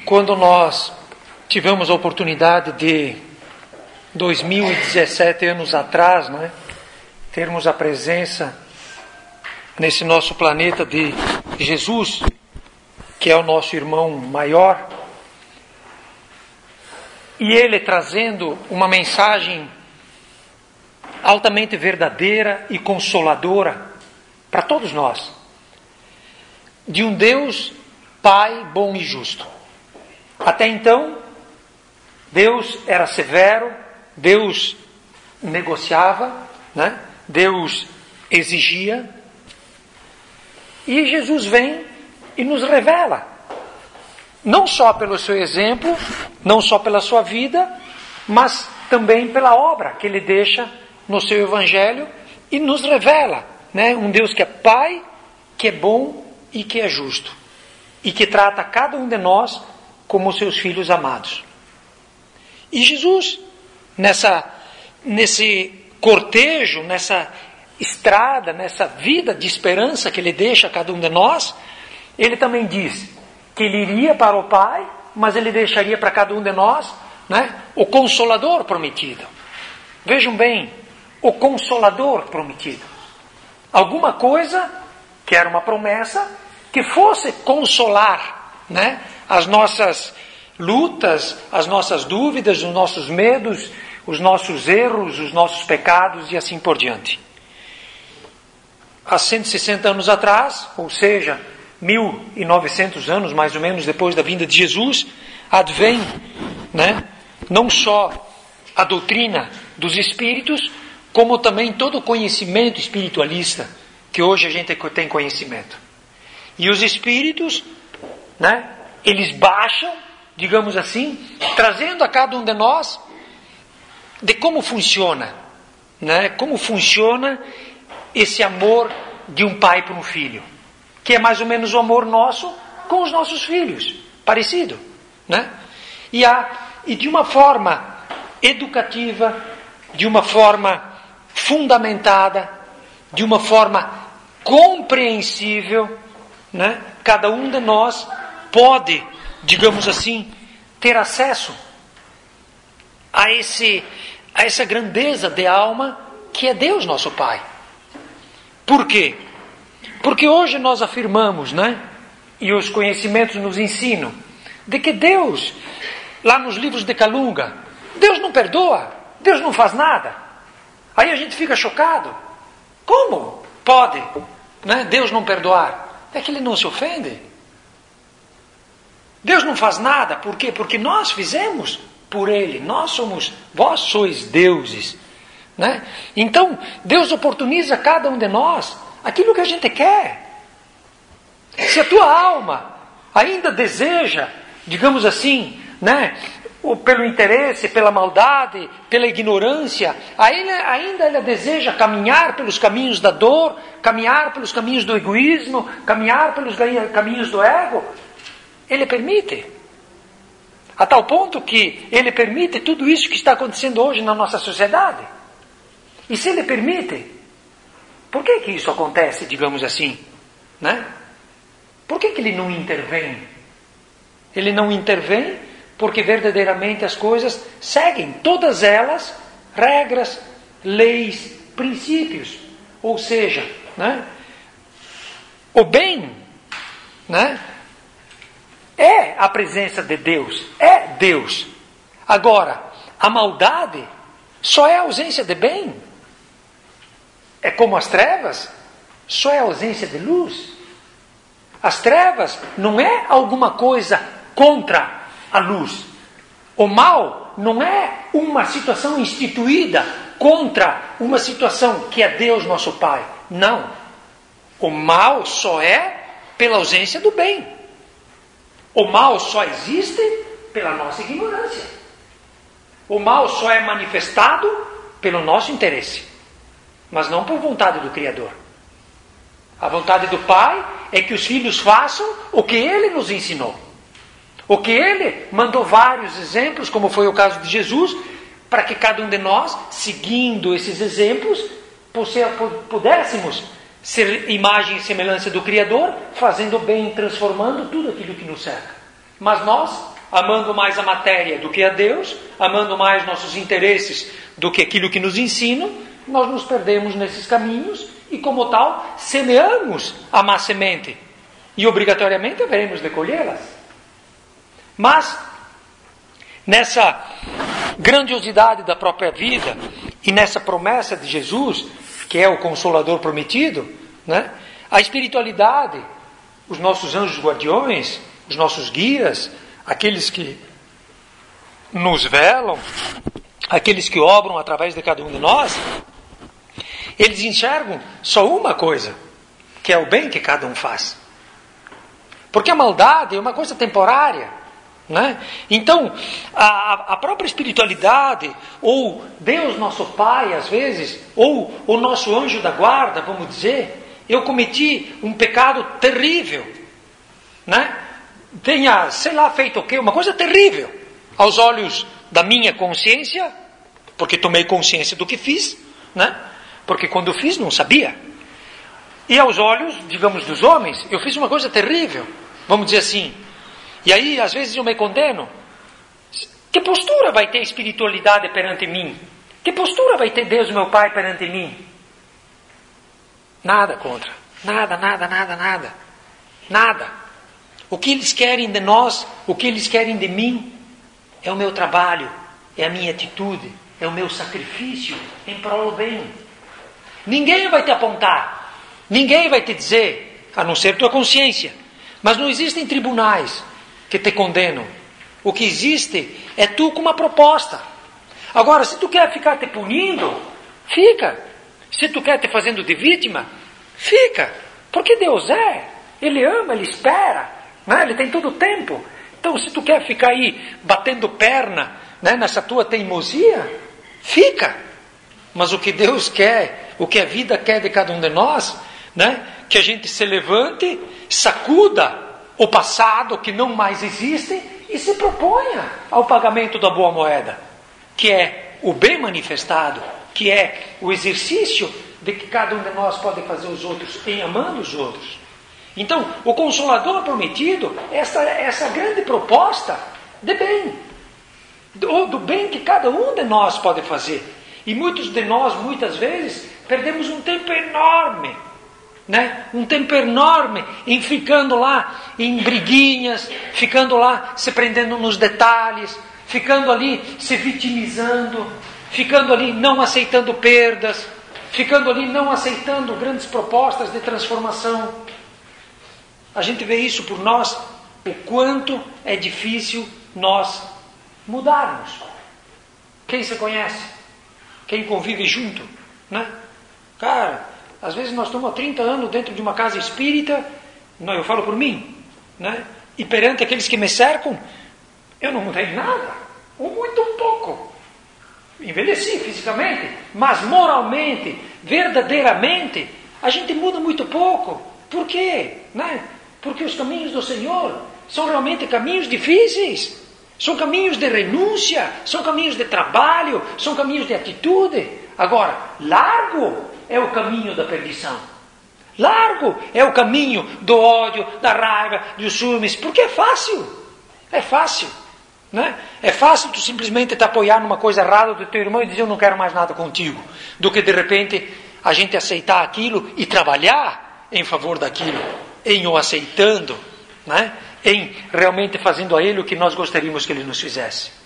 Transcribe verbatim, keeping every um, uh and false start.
quando nós tivemos a oportunidade de, dois mil e dezessete anos atrás, não é, termos a presença nesse nosso planeta de Jesus, que é o nosso irmão maior, e ele trazendo uma mensagem altamente verdadeira e consoladora para todos nós, de um Deus Pai bom e justo. Até então, Deus era severo, Deus negociava, né? Deus exigia, e Jesus vem e nos revela, não só pelo seu exemplo, não só pela sua vida, mas também pela obra que ele deixa no seu Evangelho, e nos revela, né, um Deus que é Pai, que é bom e que é justo, e que trata cada um de nós como seus filhos amados. E Jesus, nessa, nesse cortejo, nessa estrada, nessa vida de esperança que ele deixa a cada um de nós, ele também diz que ele iria para o Pai, mas ele deixaria para cada um de nós, né, o Consolador prometido. Vejam bem, o Consolador prometido. Alguma coisa que era uma promessa que fosse consolar, né, as nossas lutas, as nossas dúvidas, os nossos medos, os nossos erros, os nossos pecados e assim por diante. Há cento e sessenta anos atrás, ou seja, mil e novecentos anos mais ou menos depois da vinda de Jesus, advém, né, não só a doutrina dos Espíritos, como também todo o conhecimento espiritualista que hoje a gente tem conhecimento. E os Espíritos, né, eles baixam, digamos assim, trazendo a cada um de nós de como funciona, né, como funciona esse amor de um pai para um filho, que é mais ou menos o amor nosso com os nossos filhos, parecido, né? E, há, e de uma forma educativa, de uma forma fundamentada, de uma forma compreensível, né? Cada um de nós pode, digamos assim, ter acesso a, esse, a essa grandeza de alma que é Deus nosso Pai. Por quê? Porque hoje nós afirmamos, né? E os conhecimentos nos ensinam, de que Deus, lá nos livros de Calunga, Deus não perdoa, Deus não faz nada. Aí a gente fica chocado. Como pode, né, Deus não perdoar? É que Ele não se ofende. Deus não faz nada, por quê? Porque nós fizemos por Ele, nós somos, vós sois deuses, né? Então, Deus oportuniza a cada um de nós aquilo que a gente quer. Se a tua alma ainda deseja, digamos assim, né, ou pelo interesse, pela maldade, pela ignorância, ainda, ainda ela deseja caminhar pelos caminhos da dor, caminhar pelos caminhos do egoísmo, caminhar pelos caminhos do ego, Ele permite. A tal ponto que Ele permite tudo isso que está acontecendo hoje na nossa sociedade. E se Ele permite, por que que isso acontece, digamos assim, né? Por que que Ele não intervém? Ele não intervém porque verdadeiramente as coisas seguem, todas elas, regras, leis, princípios. Ou seja, né, o bem, né, é a presença de Deus, é Deus. Agora, a maldade só é a ausência de bem. É como as trevas, só é a ausência de luz. As trevas não é alguma coisa contra a luz. O mal não é uma situação instituída contra uma situação que é Deus nosso Pai. Não. O mal só é pela ausência do bem. O mal só existe pela nossa ignorância. O mal só é manifestado pelo nosso interesse, mas não por vontade do Criador. A vontade do Pai é que os filhos façam o que Ele nos ensinou. O que Ele mandou vários exemplos, como foi o caso de Jesus, para que cada um de nós, seguindo esses exemplos, pudéssemos ser imagem e semelhança do Criador, fazendo bem, transformando tudo aquilo que nos cerca. Mas nós amando mais a matéria do que a Deus, amando mais nossos interesses do que aquilo que nos ensinam, nós nos perdemos nesses caminhos e, como tal, semeamos a má semente. E, obrigatoriamente, haveremos de colhê-las. Mas, nessa grandiosidade da própria vida e nessa promessa de Jesus, que é o Consolador prometido, né? A espiritualidade, os nossos anjos guardiões, os nossos guias, aqueles que nos velam, aqueles que obram através de cada um de nós, eles enxergam só uma coisa, que é o bem que cada um faz. Porque a maldade é uma coisa temporária, né? Então, a, a própria espiritualidade, ou Deus nosso Pai, às vezes, ou o nosso anjo da guarda, vamos dizer, eu cometi um pecado terrível, né? Tenha, sei lá, feito o quê? Uma coisa terrível aos olhos da minha consciência, porque tomei consciência do que fiz, né? Porque quando fiz não sabia. E aos olhos, digamos, dos homens, eu fiz uma coisa terrível, vamos dizer assim. E aí, às vezes eu me condeno. Que postura vai ter a espiritualidade perante mim? Que postura vai ter Deus, meu Pai, perante mim? Nada contra. Nada, nada, nada, nada. Nada. O que eles querem de nós, o que eles querem de mim, é o meu trabalho, é a minha atitude, é o meu sacrifício em prol do bem. Ninguém vai te apontar, ninguém vai te dizer, a não ser tua consciência. Mas não existem tribunais que te condenam. O que existe é tu com uma proposta. Agora, se tu quer ficar te punindo, fica. Se tu quer te fazendo de vítima, fica. Porque Deus é. Ele ama, Ele espera. Né? Ele tem todo o tempo. Então, se tu quer ficar aí batendo perna, né, nessa tua teimosia, fica. Mas o que Deus quer, o que a vida quer de cada um de nós, né, que a gente se levante, sacuda o passado que não mais existe e se proponha ao pagamento da boa moeda, que é o bem manifestado, que é o exercício de que cada um de nós pode fazer os outros em amando os outros. Então, o Consolador prometido é essa, essa grande proposta de bem, do, do bem que cada um de nós pode fazer. E muitos de nós, muitas vezes, perdemos um tempo enorme, né? Um tempo enorme em ficando lá em briguinhas, ficando lá se prendendo nos detalhes, ficando ali se vitimizando, ficando ali não aceitando perdas, ficando ali não aceitando grandes propostas de transformação. A gente vê isso por nós, o quanto é difícil nós mudarmos. Quem se conhece? Quem convive junto, né? Cara, às vezes nós estamos há trinta anos dentro de uma casa espírita, não, eu falo por mim, né? E perante aqueles que me cercam, eu não mudei nada, ou muito pouco. Envelheci fisicamente, mas moralmente, verdadeiramente, a gente muda muito pouco. Por quê? Né? Porque os caminhos do Senhor são realmente caminhos difíceis. São caminhos de renúncia, são caminhos de trabalho, são caminhos de atitude. Agora, largo é o caminho da perdição. Largo é o caminho do ódio, da raiva, dos ciúmes, porque é fácil. É fácil. Né? É fácil tu simplesmente te apoiar numa coisa errada do teu irmão e dizer eu não quero mais nada contigo, do que de repente a gente aceitar aquilo e trabalhar em favor daquilo, em o aceitando, né? Em realmente fazendo a ele o que nós gostaríamos que ele nos fizesse.